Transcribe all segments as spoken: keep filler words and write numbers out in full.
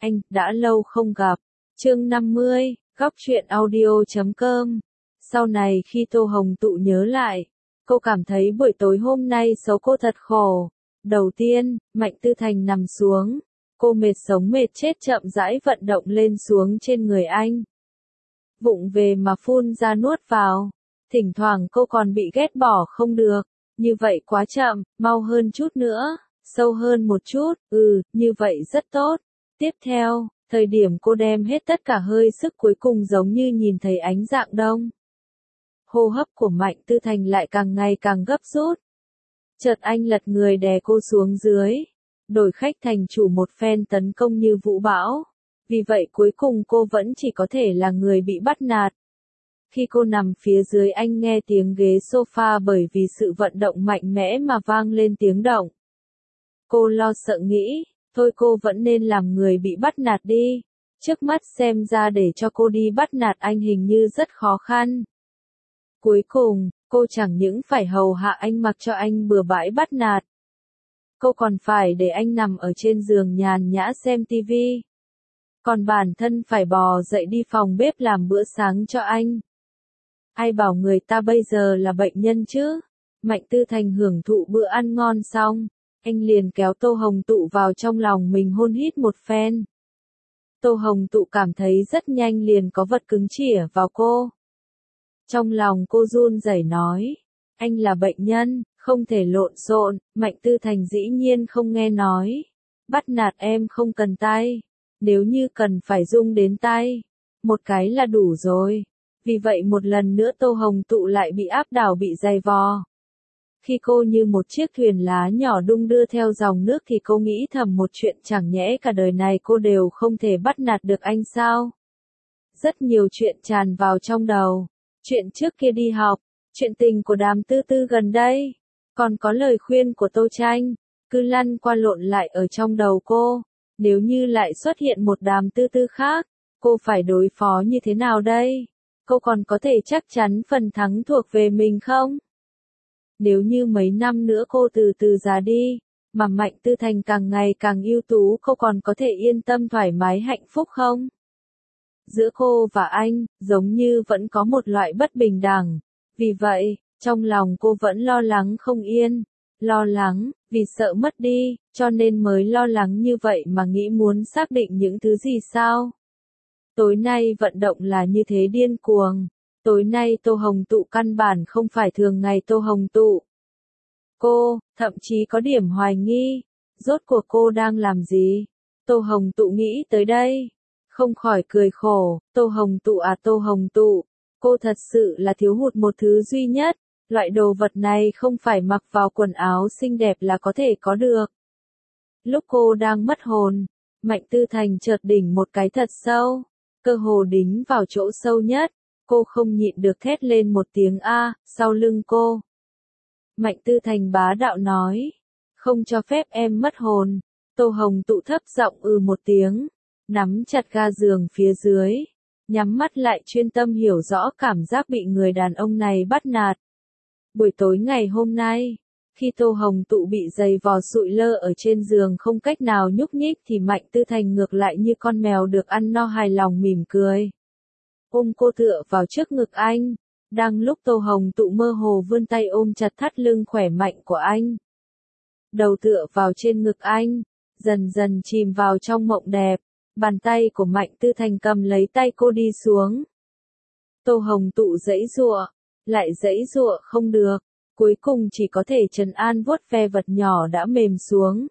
Anh, đã lâu không gặp. Chương năm mươi, góc truyện audio chấm com. Sau này khi Tô Hồng Tụ nhớ lại, cô cảm thấy buổi tối hôm nay xấu cô thật khổ. Đầu tiên, Mạnh Tư Thành nằm xuống. Cô mệt sống mệt chết chậm rãi vận động lên xuống trên người anh. Vụng về mà phun ra nuốt vào. Thỉnh thoảng cô còn bị ghét bỏ không được. Như vậy quá chậm, mau hơn chút nữa, sâu hơn một chút, ừ, như vậy rất tốt. Tiếp theo, thời điểm cô đem hết tất cả hơi sức cuối cùng giống như nhìn thấy ánh dạng đông. Hô hấp của Mạnh Tư Thành lại càng ngày càng gấp rút. Chợt anh lật người đè cô xuống dưới, đổi khách thành chủ một phen tấn công như vũ bão. Vì vậy cuối cùng cô vẫn chỉ có thể là người bị bắt nạt. Khi cô nằm phía dưới anh nghe tiếng ghế sofa bởi vì sự vận động mạnh mẽ mà vang lên tiếng động. Cô lo sợ nghĩ, thôi cô vẫn nên làm người bị bắt nạt đi. Trước mắt xem ra để cho cô đi bắt nạt anh hình như rất khó khăn. Cuối cùng, cô chẳng những phải hầu hạ anh mặc cho anh bừa bãi bắt nạt. Cô còn phải để anh nằm ở trên giường nhàn nhã xem tivi. Còn bản thân phải bò dậy đi phòng bếp làm bữa sáng cho anh. Ai bảo người ta bây giờ là bệnh nhân chứ? Mạnh Tư Thành hưởng thụ bữa ăn ngon xong, anh liền kéo Tô Hồng Tụ vào trong lòng mình hôn hít một phen. Tô Hồng Tụ cảm thấy rất nhanh liền có vật cứng chĩa vào cô. Trong lòng cô run rẩy nói, anh là bệnh nhân, không thể lộn xộn. Mạnh Tư Thành dĩ nhiên không nghe nói. Bắt nạt em không cần tay, nếu như cần phải dung đến tay, một cái là đủ rồi. Vì vậy một lần nữa Tô Hồng Tụ lại bị áp đảo bị dày vò. Khi cô như một chiếc thuyền lá nhỏ đung đưa theo dòng nước thì cô nghĩ thầm một chuyện chẳng nhẽ cả đời này cô đều không thể bắt nạt được anh sao? Rất nhiều chuyện tràn vào trong đầu. Chuyện trước kia đi học, chuyện tình của Đàm Tư Tư gần đây, còn có lời khuyên của Tô Tranh, cứ lăn qua lộn lại ở trong đầu cô. Nếu như lại xuất hiện một Đàm Tư Tư khác, cô phải đối phó như thế nào đây? Cô còn có thể chắc chắn phần thắng thuộc về mình không? Nếu như mấy năm nữa cô từ từ già đi, mà Mạnh Tư Thành càng ngày càng ưu tú, cô còn có thể yên tâm thoải mái hạnh phúc không? Giữa cô và anh, giống như vẫn có một loại bất bình đẳng. Vì vậy, trong lòng cô vẫn lo lắng không yên. Lo lắng, vì sợ mất đi, cho nên mới lo lắng như vậy mà nghĩ muốn xác định những thứ gì sao? Tối nay vận động là như thế điên cuồng. Tối nay Tô Hồng Tụ căn bản không phải thường ngày Tô Hồng Tụ. Cô, thậm chí có điểm hoài nghi. Rốt cuộc cô đang làm gì? Tô Hồng Tụ nghĩ tới đây. Không khỏi cười khổ. Tô Hồng Tụ à Tô Hồng Tụ. Cô thật sự là thiếu hụt một thứ duy nhất. Loại đồ vật này không phải mặc vào quần áo xinh đẹp là có thể có được. Lúc cô đang mất hồn, Mạnh Tư Thành chợt đỉnh một cái thật sâu. Cơ hồ đính vào chỗ sâu nhất, cô không nhịn được thét lên một tiếng a, sau lưng cô. Mạnh Tư Thành bá đạo nói, không cho phép em mất hồn. Tô Hồng Tụ thấp giọng ừ một tiếng, nắm chặt ga giường phía dưới, nhắm mắt lại chuyên tâm hiểu rõ cảm giác bị người đàn ông này bắt nạt. Buổi tối ngày hôm nay, khi Tô Hồng Tụ bị giày vò sụi lơ ở trên giường không cách nào nhúc nhích thì Mạnh Tư Thành ngược lại như con mèo được ăn no hài lòng mỉm cười. Ôm cô tựa vào trước ngực anh, đang lúc Tô Hồng Tụ mơ hồ vươn tay ôm chặt thắt lưng khỏe mạnh của anh. Đầu tựa vào trên ngực anh, dần dần chìm vào trong mộng đẹp, bàn tay của Mạnh Tư Thành cầm lấy tay cô đi xuống. Tô Hồng Tụ giãy giụa, lại giãy giụa không được. Cuối cùng chỉ có thể trấn an vuốt ve vật nhỏ đã mềm xuống.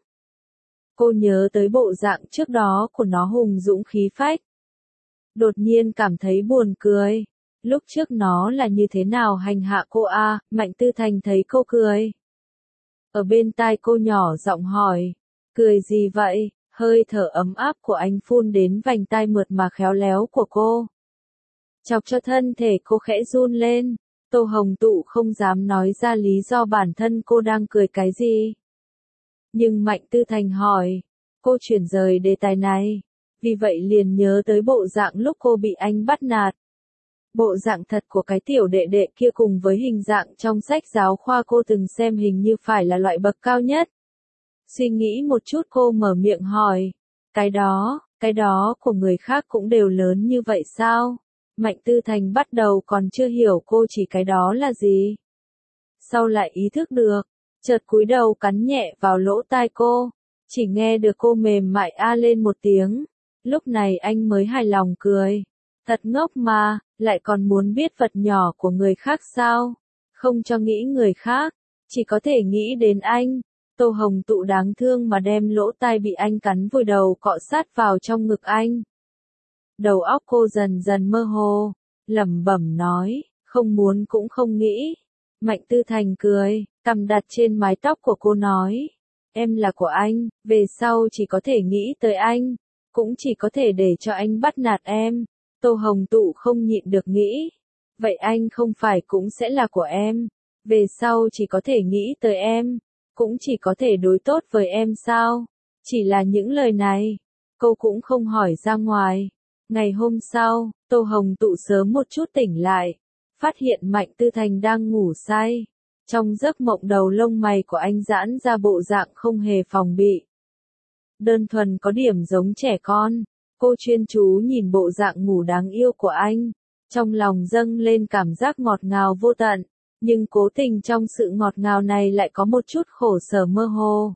Cô nhớ tới bộ dạng trước đó của nó hùng dũng khí phách. Đột nhiên cảm thấy buồn cười. Lúc trước nó là như thế nào hành hạ cô a? À? Mạnh Tư Thành thấy cô cười. Ở bên tai cô nhỏ giọng hỏi. Cười gì vậy? Hơi thở ấm áp của anh phun đến vành tai mượt mà khéo léo của cô. Chọc cho thân thể cô khẽ run lên. Tô Hồng Tụ không dám nói ra lý do bản thân cô đang cười cái gì. Nhưng Mạnh Tư Thành hỏi, cô chuyển rời đề tài này, vì vậy liền nhớ tới bộ dạng lúc cô bị anh bắt nạt. Bộ dạng thật của cái tiểu đệ đệ kia cùng với hình dạng trong sách giáo khoa cô từng xem hình như phải là loại bậc cao nhất. Suy nghĩ một chút cô mở miệng hỏi, cái đó, Cái đó của người khác cũng đều lớn như vậy sao? Mạnh Tư Thành bắt đầu còn chưa hiểu cô chỉ cái đó là gì. Sau lại ý thức được, chợt cúi đầu cắn nhẹ vào lỗ tai cô, chỉ nghe được cô mềm mại a lên một tiếng. Lúc này anh mới hài lòng cười. Thật ngốc mà, lại còn muốn biết vật nhỏ của người khác sao? Không cho nghĩ người khác, chỉ có thể nghĩ đến anh. Tô Hồng Tụ đáng thương mà đem lỗ tai bị anh cắn vùi đầu cọ sát vào trong ngực anh. Đầu óc cô dần dần mơ hồ, lẩm bẩm nói, không muốn cũng không nghĩ. Mạnh Tư Thành cười, cằm đặt trên mái tóc của cô nói, em là của anh, về sau chỉ có thể nghĩ tới anh, cũng chỉ có thể để cho anh bắt nạt em. Tô Hồng Tụ không nhịn được nghĩ, vậy anh không phải cũng sẽ là của em, về sau chỉ có thể nghĩ tới em, cũng chỉ có thể đối tốt với em sao? Chỉ là những lời này, cô cũng không hỏi ra ngoài. Ngày hôm sau, Tô Hồng Tụ sớm một chút tỉnh lại, phát hiện Mạnh Tư Thành đang ngủ say. Trong giấc mộng đầu lông mày của anh giãn ra bộ dạng không hề phòng bị. Đơn thuần có điểm giống trẻ con, cô chuyên chú nhìn bộ dạng ngủ đáng yêu của anh, trong lòng dâng lên cảm giác ngọt ngào vô tận, nhưng cố tình trong sự ngọt ngào này lại có một chút khổ sở mơ hồ.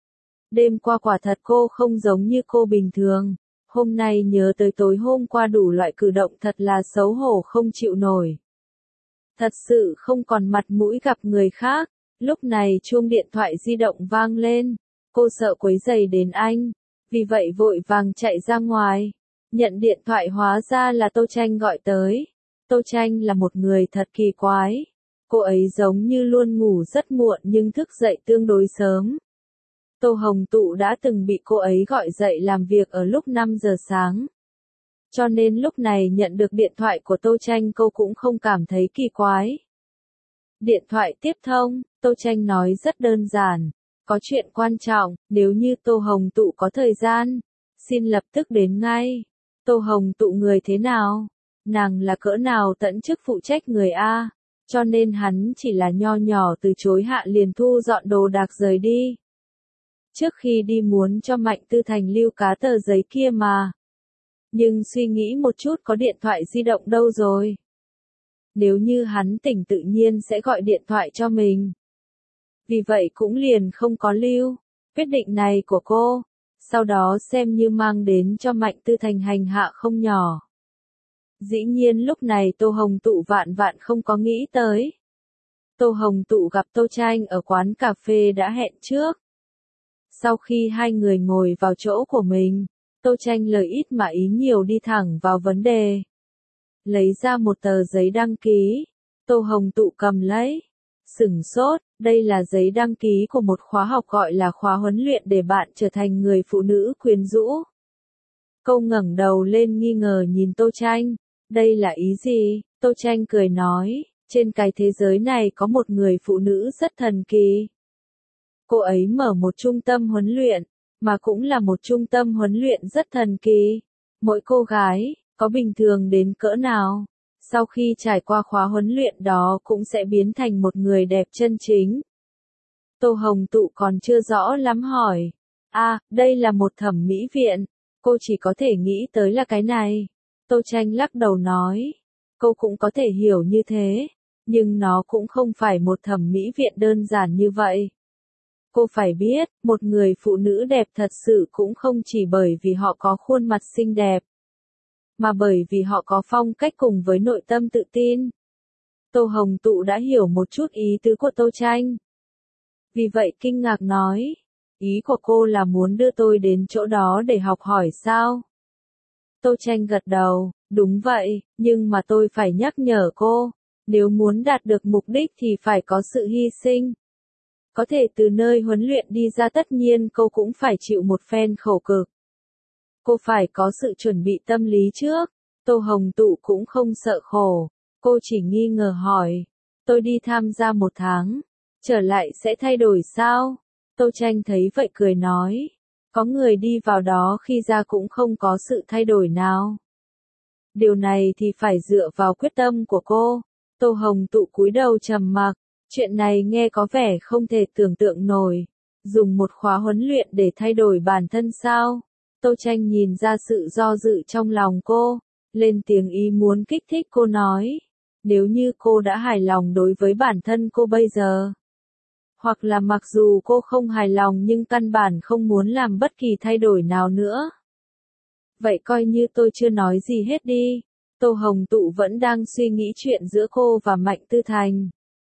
Đêm qua quả thật cô không giống như cô bình thường, hôm nay nhớ tới tối hôm qua đủ loại cử động thật là xấu hổ không chịu nổi. Thật sự không còn mặt mũi gặp người khác. Lúc này chuông điện thoại di động vang lên, cô sợ quấy rầy đến anh, vì vậy vội vàng chạy ra ngoài. Nhận điện thoại hóa ra là Tô Tranh gọi tới. Tô Tranh là một người thật kỳ quái. Cô ấy giống như luôn ngủ rất muộn nhưng thức dậy tương đối sớm. Tô Hồng Tụ đã từng bị cô ấy gọi dậy làm việc ở lúc năm giờ sáng. Cho nên lúc này nhận được điện thoại của Tô Tranh cô cũng không cảm thấy kỳ quái. Điện thoại tiếp thông, Tô Tranh nói rất đơn giản, có chuyện quan trọng, nếu như Tô Hồng Tụ có thời gian, xin lập tức đến ngay. Tô Hồng Tụ người thế nào? Nàng là cỡ nào tận chức phụ trách người A, cho nên hắn chỉ là nho nhỏ từ chối hạ liền thu dọn đồ đạc rời đi. Trước khi đi muốn cho Mạnh Tư Thành lưu cá tờ giấy kia mà. Nhưng suy nghĩ một chút có điện thoại di động đâu rồi. Nếu như hắn tỉnh tự nhiên sẽ gọi điện thoại cho mình. Vì vậy cũng liền không có lưu. Quyết định này của cô, sau đó xem như mang đến cho Mạnh Tư Thành hành hạ không nhỏ. Dĩ nhiên lúc này Tô Hồng Tụ vạn vạn không có nghĩ tới. Tô Hồng Tụ gặp Tô Tranh ở quán cà phê đã hẹn trước. Sau khi hai người ngồi vào chỗ của mình, Tô Tranh lời ít mà ý nhiều đi thẳng vào vấn đề. Lấy ra một tờ giấy đăng ký, Tô Hồng Tụ cầm lấy, sửng sốt, đây là giấy đăng ký của một khóa học gọi là khóa huấn luyện để bạn trở thành người phụ nữ quyến rũ. Cô ngẩng đầu lên nghi ngờ nhìn Tô Tranh, đây là ý gì? Tô Tranh cười nói, trên cái thế giới này có một người phụ nữ rất thần kỳ. Cô ấy mở một trung tâm huấn luyện, mà cũng là một trung tâm huấn luyện rất thần kỳ. Mỗi cô gái, có bình thường đến cỡ nào, sau khi trải qua khóa huấn luyện đó cũng sẽ biến thành một người đẹp chân chính. Tô Hồng Tụ còn chưa rõ lắm hỏi, à, đây là một thẩm mỹ viện, cô chỉ có thể nghĩ tới là cái này. Tô Tranh lắc đầu nói, cô cũng có thể hiểu như thế, nhưng nó cũng không phải một thẩm mỹ viện đơn giản như vậy. Cô phải biết, một người phụ nữ đẹp thật sự cũng không chỉ bởi vì họ có khuôn mặt xinh đẹp, mà bởi vì họ có phong cách cùng với nội tâm tự tin. Tô Hồng Tụ đã hiểu một chút ý tứ của Tô Tranh. Vì vậy kinh ngạc nói, ý của cô là muốn đưa tôi đến chỗ đó để học hỏi sao? Tô Tranh gật đầu, đúng vậy, nhưng mà tôi phải nhắc nhở cô, nếu muốn đạt được mục đích thì phải có sự hy sinh. Có thể từ nơi huấn luyện đi ra tất nhiên cô cũng phải chịu một phen khổ cực. Cô phải có sự chuẩn bị tâm lý trước. Tô Hồng Tụ cũng không sợ khổ. Cô chỉ nghi ngờ hỏi. Tôi đi tham gia một tháng. Trở lại sẽ thay đổi sao? Tô Tranh thấy vậy cười nói. Có người đi vào đó khi ra cũng không có sự thay đổi nào. Điều này thì phải dựa vào quyết tâm của cô. Tô Hồng Tụ cúi đầu trầm mặc. Chuyện này nghe có vẻ không thể tưởng tượng nổi. Dùng một khóa huấn luyện để thay đổi bản thân sao? Tô Tranh nhìn ra sự do dự trong lòng cô, lên tiếng ý muốn kích thích cô nói. Nếu như cô đã hài lòng đối với bản thân cô bây giờ, hoặc là mặc dù cô không hài lòng nhưng căn bản không muốn làm bất kỳ thay đổi nào nữa, vậy coi như tôi chưa nói gì hết đi. Tô Hồng Tụ vẫn đang suy nghĩ chuyện giữa cô và Mạnh Tư Thành.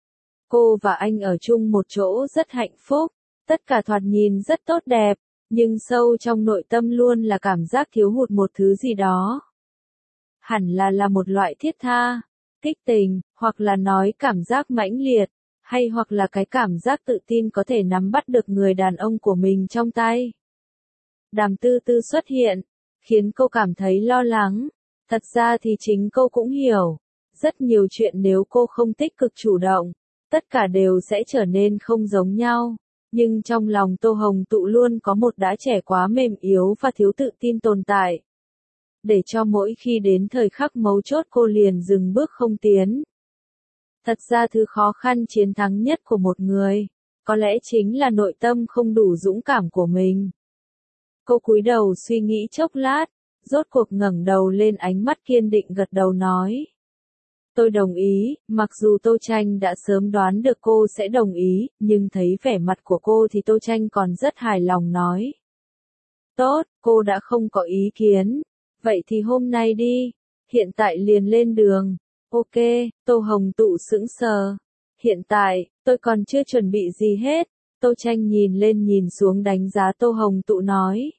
Cô và anh ở chung một chỗ rất hạnh phúc, tất cả thoạt nhìn rất tốt đẹp, nhưng sâu trong nội tâm luôn là cảm giác thiếu hụt một thứ gì đó. Hẳn là là một loại thiết tha, kích tình, hoặc là nói cảm giác mãnh liệt, hay hoặc là cái cảm giác tự tin có thể nắm bắt được người đàn ông của mình trong tay. Đàm Tư Tư xuất hiện, khiến cô cảm thấy lo lắng. Thật ra thì chính cô cũng hiểu, rất nhiều chuyện nếu cô không tích cực chủ động, tất cả đều sẽ trở nên không giống nhau. Nhưng trong lòng Tô Hồng Tụ luôn có một đã trẻ quá mềm yếu và thiếu tự tin tồn tại, để cho mỗi khi đến thời khắc mấu chốt cô liền dừng bước không tiến. Thật ra thứ khó khăn chiến thắng nhất của một người, có lẽ chính là nội tâm không đủ dũng cảm của mình. Cô cúi đầu suy nghĩ chốc lát, rốt cuộc ngẩng đầu lên, ánh mắt kiên định gật đầu nói. Tôi đồng ý, mặc dù Tô Tranh đã sớm đoán được cô sẽ đồng ý, nhưng thấy vẻ mặt của cô thì Tô Tranh còn rất hài lòng nói. Tốt, cô đã không có ý kiến. Vậy thì hôm nay đi, hiện tại liền lên đường. Ok, Tô Hồng Tụ sững sờ. Hiện tại, tôi còn chưa chuẩn bị gì hết. Tô Tranh nhìn lên nhìn xuống đánh giá Tô Hồng Tụ nói.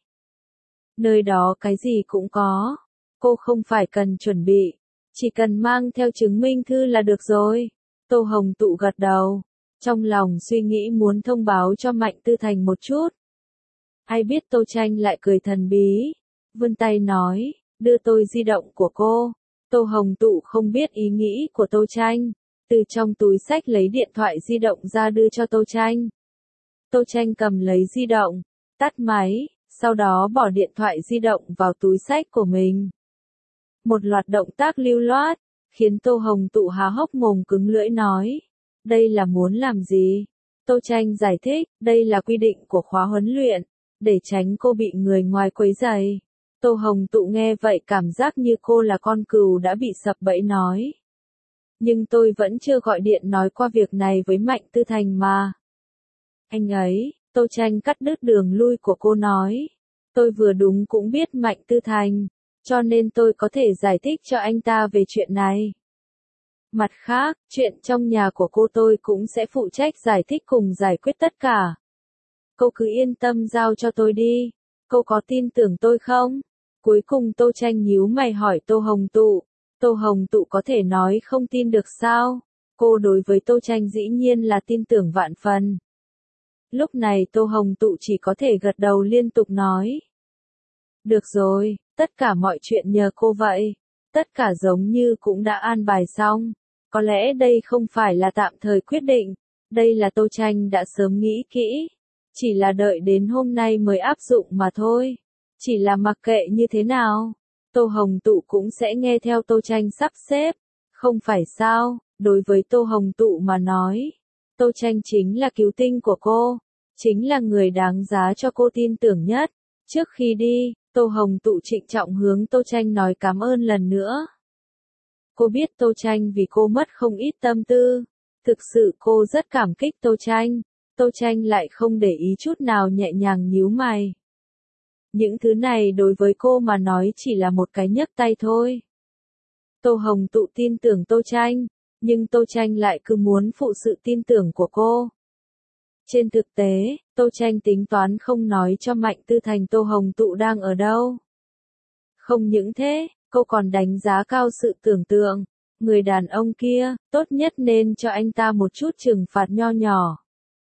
Nơi đó cái gì cũng có. Cô không phải cần chuẩn bị, chỉ cần mang theo chứng minh thư là được rồi. Tô Hồng Tụ gật đầu, trong lòng suy nghĩ muốn thông báo cho Mạnh Tư Thành một chút. Ai biết Tô Tranh lại cười thần bí, vươn tay nói, đưa tôi di động của cô. Tô Hồng Tụ không biết ý nghĩ của Tô Tranh, từ trong túi xách lấy điện thoại di động ra đưa cho Tô Tranh. Tô Tranh cầm lấy di động, tắt máy, sau đó bỏ điện thoại di động vào túi xách của mình. Một loạt động tác lưu loát, khiến Tô Hồng Tụ há hốc mồm cứng lưỡi nói. Đây là muốn làm gì? Tô Tranh giải thích, đây là quy định của khóa huấn luyện, để tránh cô bị người ngoài quấy rầy. Tô Hồng Tụ nghe vậy cảm giác như cô là con cừu đã bị sập bẫy nói. Nhưng tôi vẫn chưa gọi điện nói qua việc này với Mạnh Tư Thành mà. Anh ấy, Tô Tranh cắt đứt đường lui của cô nói. Tôi vừa đúng cũng biết Mạnh Tư Thành, cho nên tôi có thể giải thích cho anh ta về chuyện này. Mặt khác, chuyện trong nhà của cô tôi cũng sẽ phụ trách giải thích cùng giải quyết tất cả. Cô cứ yên tâm giao cho tôi đi, cô có tin tưởng tôi không? Cuối cùng Tô Tranh nhíu mày hỏi Tô Hồng Tụ. Tô Hồng Tụ có thể nói không tin được sao? Cô đối với Tô Tranh dĩ nhiên là tin tưởng vạn phần. Lúc này Tô Hồng Tụ chỉ có thể gật đầu liên tục nói. Được rồi, tất cả mọi chuyện nhờ cô vậy. Tất cả giống như cũng đã an bài xong. Có lẽ đây không phải là tạm thời quyết định. Đây là Tô Tranh đã sớm nghĩ kỹ. Chỉ là đợi đến hôm nay mới áp dụng mà thôi. Chỉ là mặc kệ như thế nào, Tô Hồng Tụ cũng sẽ nghe theo Tô Tranh sắp xếp. Không phải sao, đối với Tô Hồng Tụ mà nói, Tô Tranh chính là cứu tinh của cô, chính là người đáng giá cho cô tin tưởng nhất. Trước khi đi, Tô Hồng Tụ trịnh trọng hướng Tô Tranh nói cảm ơn lần nữa. Cô biết Tô Tranh vì cô mất không ít tâm tư. Thực sự cô rất cảm kích Tô Tranh. Tô Tranh lại không để ý chút nào, nhẹ nhàng nhíu mày. Những thứ này đối với cô mà nói chỉ là một cái nhấc tay thôi. Tô Hồng Tụ tin tưởng Tô Tranh, nhưng Tô Tranh lại cứ muốn phụ sự tin tưởng của cô. Trên thực tế, Tô Tranh tính toán không nói cho Mạnh Tư Thành Tô Hồng Tụ đang ở đâu. Không những thế, cô còn đánh giá cao sự tưởng tượng. Người đàn ông kia, tốt nhất nên cho anh ta một chút trừng phạt nho nhỏ.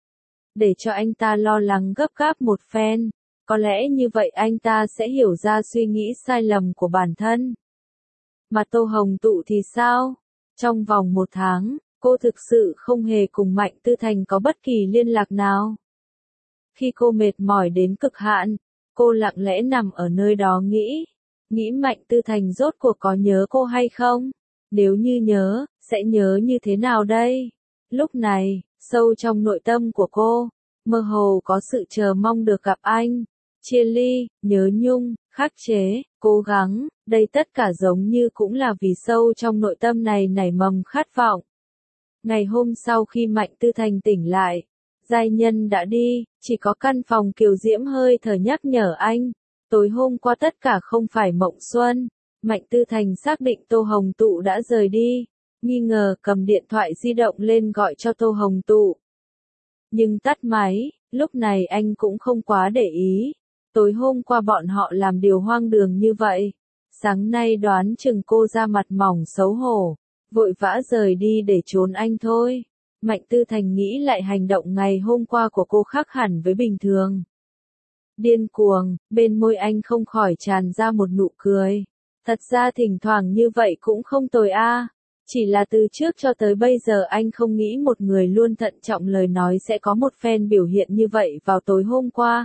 Để cho anh ta lo lắng gấp gáp một phen. Có lẽ như vậy anh ta sẽ hiểu ra suy nghĩ sai lầm của bản thân. Mà Tô Hồng Tụ thì sao? Trong vòng một tháng, cô thực sự không hề cùng Mạnh Tư Thành có bất kỳ liên lạc nào. Khi cô mệt mỏi đến cực hạn, cô lặng lẽ nằm ở nơi đó nghĩ. Nghĩ Mạnh Tư Thành rốt cuộc có nhớ cô hay không? Nếu như nhớ, sẽ nhớ như thế nào đây? Lúc này, sâu trong nội tâm của cô, mơ hồ có sự chờ mong được gặp anh. chia ly, nhớ nhung, khắc chế, cố gắng, đây tất cả giống như cũng là vì sâu trong nội tâm này nảy mầm khát vọng. Ngày hôm sau khi Mạnh Tư Thành tỉnh lại, giai nhân đã đi, chỉ có căn phòng kiều diễm hơi thở nhắc nhở anh. Tối hôm qua tất cả không phải mộng xuân. Mạnh Tư Thành xác định Tô Hồng Tụ đã rời đi, nghi ngờ cầm điện thoại di động lên gọi cho Tô Hồng Tụ. Nhưng tắt máy, lúc này anh cũng không quá để ý. Tối hôm qua bọn họ làm điều hoang đường như vậy. Sáng nay đoán chừng cô ra mặt mỏng xấu hổ, vội vã rời đi để trốn anh thôi. Mạnh Tư Thành nghĩ lại hành động ngày hôm qua của cô khác hẳn với bình thường. Điên cuồng, bên môi anh không khỏi tràn ra một nụ cười. Thật ra thỉnh thoảng như vậy cũng không tồi a. Chỉ là từ trước cho tới bây giờ anh không nghĩ một người luôn thận trọng lời nói sẽ có một phen biểu hiện như vậy vào tối hôm qua.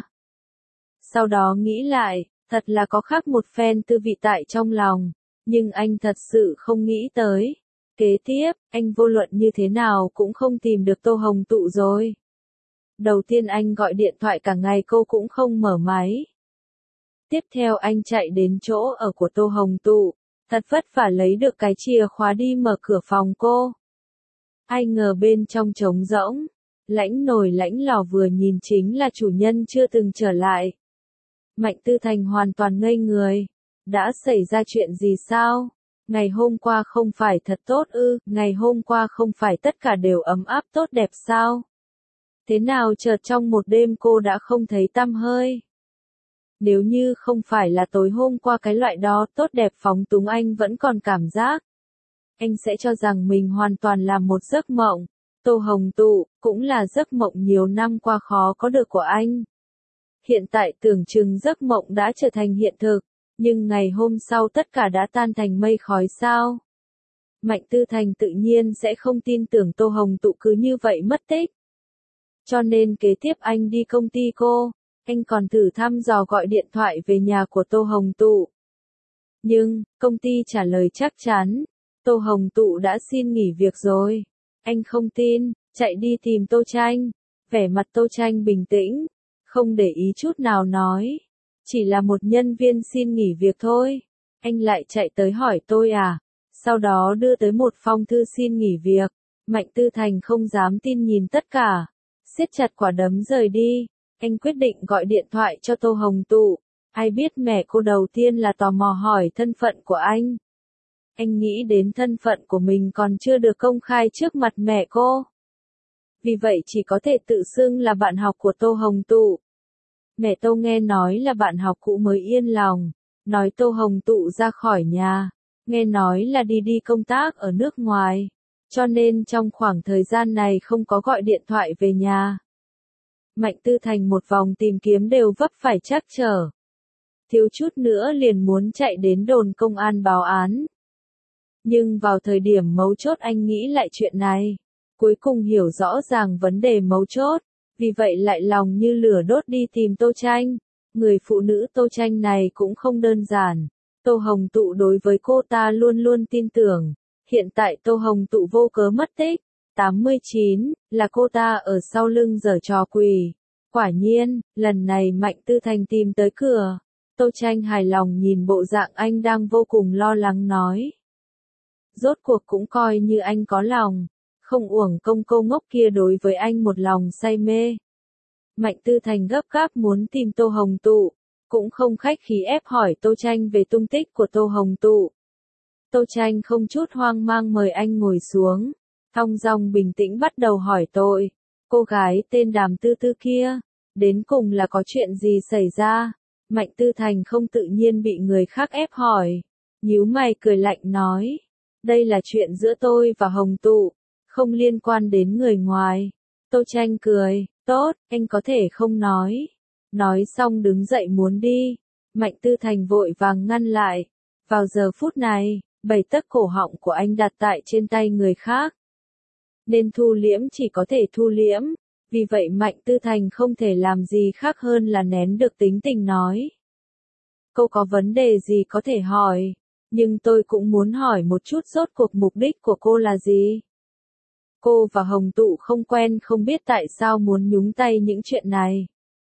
Sau đó nghĩ lại, thật là có khác một phen tư vị tại trong lòng, nhưng anh thật sự không nghĩ tới. Kế tiếp, anh vô luận như thế nào cũng không tìm được Tô Hồng Tụ rồi. Đầu tiên anh gọi điện thoại cả ngày cô cũng không mở máy. Tiếp theo anh chạy đến chỗ ở của Tô Hồng Tụ, thật vất vả lấy được cái chìa khóa đi mở cửa phòng cô. Ai ngờ bên trong trống rỗng, lãnh nồi lãnh lò vừa nhìn chính là chủ nhân chưa từng trở lại. Mạnh Tư Thành hoàn toàn ngây người. Đã xảy ra chuyện gì sao? Ngày hôm qua không phải thật tốt ư? Ngày hôm qua không phải tất cả đều ấm áp tốt đẹp sao? Thế nào chợt trong một đêm cô đã không thấy tăm hơi? Nếu như không phải là tối hôm qua cái loại đó tốt đẹp phóng túng anh vẫn còn cảm giác. Anh sẽ cho rằng mình hoàn toàn là một giấc mộng. Tô Hồng Tụ, cũng là giấc mộng nhiều năm qua khó có được của anh. Hiện tại tưởng chừng giấc mộng đã trở thành hiện thực, nhưng ngày hôm sau tất cả đã tan thành mây khói sao? Mạnh Tư Thành tự nhiên sẽ không tin tưởng Tô Hồng Tụ cứ như vậy mất tích. Cho nên kế tiếp anh đi công ty cô, anh còn thử thăm dò gọi điện thoại về nhà của Tô Hồng Tụ. Nhưng, công ty trả lời chắc chắn, Tô Hồng Tụ đã xin nghỉ việc rồi. Anh không tin, chạy đi tìm Tô Tranh. Vẻ mặt Tô Tranh bình tĩnh, không để ý chút nào nói. Chỉ là một nhân viên xin nghỉ việc thôi. Anh lại chạy tới hỏi tôi à? Sau đó đưa tới một phong thư xin nghỉ việc. Mạnh Tư Thành không dám tin nhìn tất cả. Siết chặt quả đấm rời đi. Anh quyết định gọi điện thoại cho Tô Hồng Tụ. Ai biết mẹ cô đầu tiên là tò mò hỏi thân phận của anh. Anh nghĩ đến thân phận của mình còn chưa được công khai trước mặt mẹ cô. Vì vậy chỉ có thể tự xưng là bạn học của Tô Hồng Tụ. Mẹ Tô nghe nói là bạn học cũ mới yên lòng. Nói Tô Hồng Tụ ra khỏi nhà. Nghe nói là đi đi công tác ở nước ngoài. Cho nên trong khoảng thời gian này không có gọi điện thoại về nhà. Mạnh Tư Thành một vòng tìm kiếm đều vấp phải trắc trở. Thiếu chút nữa liền muốn chạy đến đồn công an báo án. Nhưng vào thời điểm mấu chốt anh nghĩ lại chuyện này. Cuối cùng hiểu rõ ràng vấn đề mấu chốt. Vì vậy lại lòng như lửa đốt đi tìm Tô Tranh. Người phụ nữ Tô Tranh này cũng không đơn giản. Tô Hồng Tụ đối với cô ta luôn luôn tin tưởng. Hiện tại Tô Hồng Tụ vô cớ mất tích. tám mươi chín, là cô ta ở sau lưng giở trò quỷ. Quả nhiên, lần này Mạnh Tư Thành tìm tới cửa. Tô Tranh hài lòng nhìn bộ dạng anh đang vô cùng lo lắng nói. Rốt cuộc cũng coi như anh có lòng. Không uổng công cô ngốc kia đối với anh một lòng say mê. Mạnh Tư Thành gấp gáp muốn tìm Tô Hồng Tụ. Cũng không khách khí ép hỏi Tô Tranh về tung tích của Tô Hồng Tụ. Tô Tranh không chút hoang mang mời anh ngồi xuống. Thong dong bình tĩnh bắt đầu hỏi tội. Cô gái tên Đàm Tư Tư kia, đến cùng là có chuyện gì xảy ra? Mạnh Tư Thành không tự nhiên bị người khác ép hỏi. Nhíu mày cười lạnh nói. Đây là chuyện giữa tôi và Hồng Tụ, không liên quan đến người ngoài. Tô Tranh cười. Tốt, anh có thể không nói. Nói xong đứng dậy muốn đi. Mạnh Tư Thành vội vàng ngăn lại. Vào giờ phút này, bảy tấc cổ họng của anh đặt tại trên tay người khác. Nên thu liễm chỉ có thể thu liễm. Vì vậy Mạnh Tư Thành không thể làm gì khác hơn là nén được tính tình nói. Cô có vấn đề gì có thể hỏi. Nhưng tôi cũng muốn hỏi một chút rốt cuộc mục đích của cô là gì? Cô và Hồng Tụ không quen không biết tại sao muốn nhúng tay những chuyện này.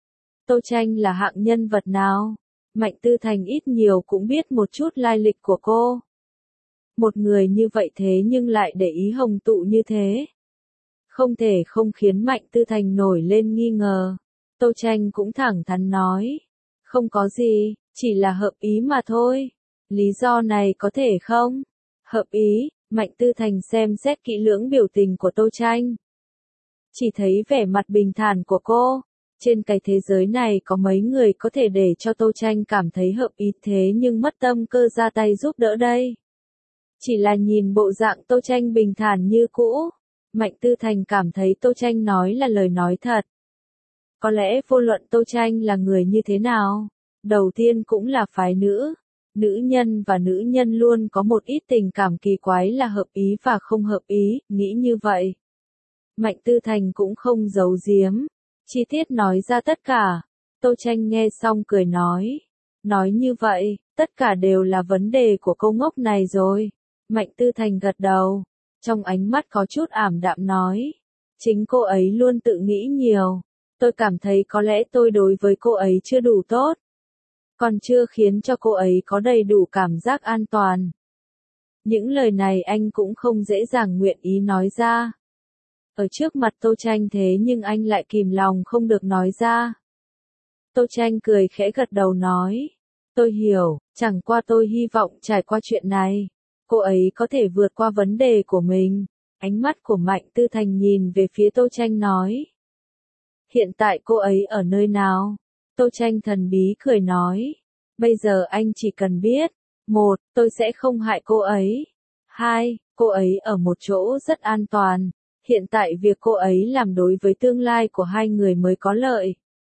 Tô Tranh là hạng nhân vật nào? Mạnh Tư Thành ít nhiều cũng biết một chút lai lịch của cô. Một người như vậy thế nhưng lại để ý Hồng Tụ như thế. Không thể không khiến Mạnh Tư Thành nổi lên nghi ngờ. Tô Tranh cũng thẳng thắn nói. Không có gì, chỉ là hợp ý mà thôi. Lý do này có thể không? Hợp ý, Mạnh Tư Thành xem xét kỹ lưỡng biểu tình của Tô Tranh. Chỉ thấy vẻ mặt bình thản của cô. Trên cái thế giới này có mấy người có thể để cho Tô Tranh cảm thấy hợp ý thế nhưng mất tâm cơ ra tay giúp đỡ đây. Chỉ là nhìn bộ dạng Tô Tranh bình thản như cũ. Mạnh Tư Thành cảm thấy Tô Tranh nói là lời nói thật. Có lẽ vô luận Tô Tranh là người như thế nào, đầu tiên cũng là phái nữ. Nữ nhân và nữ nhân luôn có một ít tình cảm kỳ quái là hợp ý và không hợp ý, nghĩ như vậy. Mạnh Tư Thành cũng không giấu giếm, chi tiết nói ra tất cả. Tô Tranh nghe xong cười nói. Nói như vậy, tất cả đều là vấn đề của cô ngốc này rồi. Mạnh Tư Thành gật đầu, trong ánh mắt có chút ảm đạm nói. Chính cô ấy luôn tự nghĩ nhiều. Tôi cảm thấy có lẽ tôi đối với cô ấy chưa đủ tốt. Còn chưa khiến cho cô ấy có đầy đủ cảm giác an toàn. Những lời này anh cũng không dễ dàng nguyện ý nói ra. Ở trước mặt Tô Tranh thế nhưng anh lại kìm lòng không được nói ra. Tô Tranh cười khẽ gật đầu nói. Tôi hiểu, chẳng qua tôi hy vọng trải qua chuyện này, cô ấy có thể vượt qua vấn đề của mình. Ánh mắt của Mạnh Tư Thành nhìn về phía Tô Tranh nói. Hiện tại cô ấy ở nơi nào? Tô Tranh thần bí cười nói. Bây giờ anh chỉ cần biết. Một, tôi sẽ không hại cô ấy. Hai, cô ấy ở một chỗ rất an toàn. Hiện tại việc cô ấy làm đối với tương lai của hai người mới có lợi.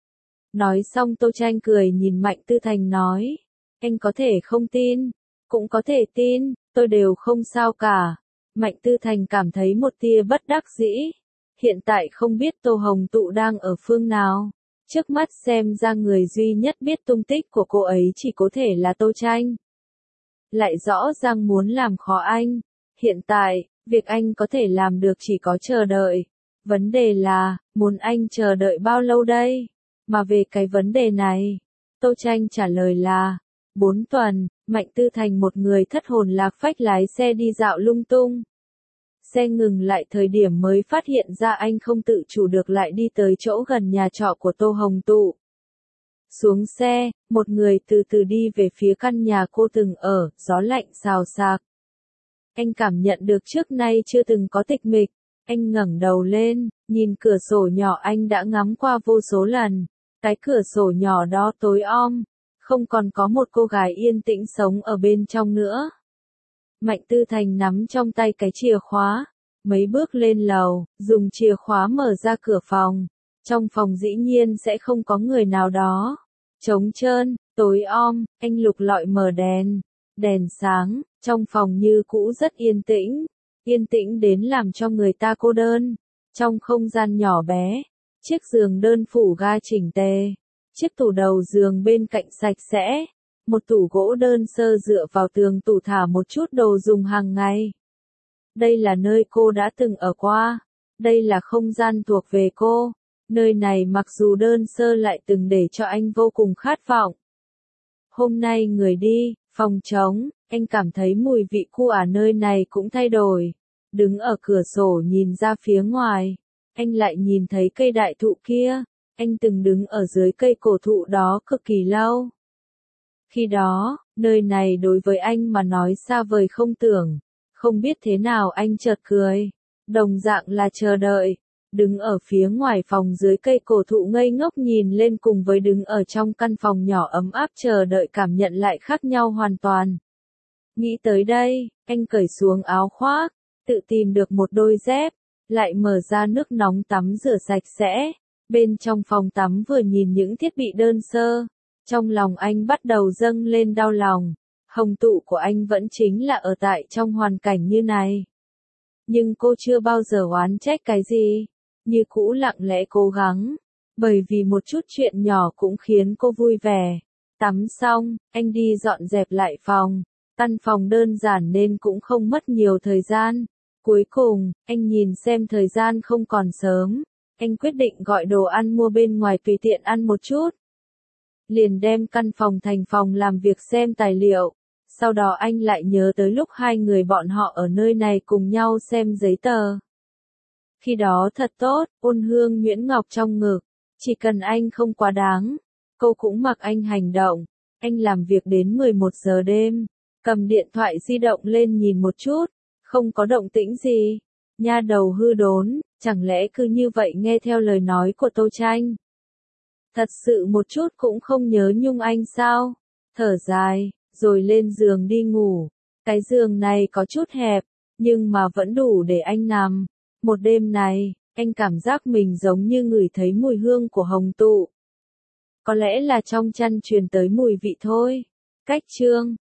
Nói xong Tô Tranh cười nhìn Mạnh Tư Thành nói. Anh có thể không tin, cũng có thể tin, tôi đều không sao cả. Mạnh Tư Thành cảm thấy một tia bất đắc dĩ. Hiện tại không biết Tô Hồng Tụ đang ở phương nào. Trước mắt xem ra người duy nhất biết tung tích của cô ấy chỉ có thể là Tô Tranh. Lại rõ ràng muốn làm khó anh. Hiện tại, việc anh có thể làm được chỉ có chờ đợi. Vấn đề là, muốn anh chờ đợi bao lâu đây? Mà về cái vấn đề này, Tô Tranh trả lời là, bốn tuần. Mạnh Tư Thành một người thất hồn lạc phách lái xe đi dạo lung tung. Xe ngừng lại thời điểm mới phát hiện ra anh không tự chủ được lại đi tới chỗ gần nhà trọ của Tô Hồng Tụ. Xuống xe, một người từ từ đi về phía căn nhà cô từng ở, gió lạnh xào xạc. Anh cảm nhận được trước nay chưa từng có tịch mịch. Anh ngẩng đầu lên, nhìn cửa sổ nhỏ anh đã ngắm qua vô số lần. Cái cửa sổ nhỏ đó tối om, không còn có một cô gái yên tĩnh sống ở bên trong nữa. Mạnh Tư Thành nắm trong tay cái chìa khóa, mấy bước lên lầu, dùng chìa khóa mở ra cửa phòng. Trong phòng dĩ nhiên sẽ không có người nào đó. Trống trơn, tối om, anh lục lọi mở đèn. Đèn sáng, trong phòng như cũ rất yên tĩnh. Yên tĩnh đến làm cho người ta cô đơn. Trong không gian nhỏ bé, chiếc giường đơn phủ ga chỉnh tề. Chiếc tủ đầu giường bên cạnh sạch sẽ. Một tủ gỗ đơn sơ dựa vào tường tủ thả một chút đồ dùng hàng ngày. Đây là nơi cô đã từng ở qua. Đây là không gian thuộc về cô. Nơi này mặc dù đơn sơ lại từng để cho anh vô cùng khát vọng. Hôm nay người đi, phòng trống, anh cảm thấy mùi vị khu ở nơi này cũng thay đổi. Đứng ở cửa sổ nhìn ra phía ngoài, anh lại nhìn thấy cây đại thụ kia. Anh từng đứng ở dưới cây cổ thụ đó cực kỳ lâu. Khi đó, nơi này đối với anh mà nói xa vời không tưởng. Không biết thế nào anh chợt cười. Đồng dạng là chờ đợi. Đứng ở phía ngoài phòng dưới cây cổ thụ ngây ngốc nhìn lên cùng với đứng ở trong căn phòng nhỏ ấm áp chờ đợi cảm nhận lại khác nhau hoàn toàn. Nghĩ tới đây, anh cởi xuống áo khoác, tự tìm được một đôi dép, lại mở ra nước nóng tắm rửa sạch sẽ. Bên trong phòng tắm vừa nhìn những thiết bị đơn sơ, trong lòng anh bắt đầu dâng lên đau lòng. Hồng Tụ của anh vẫn chính là ở tại trong hoàn cảnh như này. Nhưng cô chưa bao giờ oán trách cái gì, như cũ lặng lẽ cố gắng, bởi vì một chút chuyện nhỏ cũng khiến cô vui vẻ. Tắm xong, anh đi dọn dẹp lại phòng. Căn phòng đơn giản nên cũng không mất nhiều thời gian. Cuối cùng, anh nhìn xem thời gian không còn sớm. anh quyết định gọi đồ ăn mua bên ngoài tùy tiện ăn một chút. Liền đem căn phòng thành phòng làm việc xem tài liệu. Sau đó anh lại nhớ tới lúc hai người bọn họ ở nơi này cùng nhau xem giấy tờ. Khi đó thật tốt, ôn hương nhuyễn ngọc trong ngực. Chỉ cần anh không quá đáng, cô cũng mặc anh hành động. Anh làm việc đến mười một giờ đêm, cầm điện thoại di động lên nhìn một chút, không có động tĩnh gì. Nha đầu hư đốn, chẳng lẽ cứ như vậy nghe theo lời nói của Tô Tranh? Thật sự một chút cũng không nhớ nhung anh sao? Thở dài, rồi lên giường đi ngủ. Cái giường này có chút hẹp, nhưng mà vẫn đủ để anh nằm. Một đêm này, anh cảm giác mình giống như ngửi thấy mùi hương của hồng tụ. Có lẽ là trong chăn truyền tới mùi vị thôi. Cách chương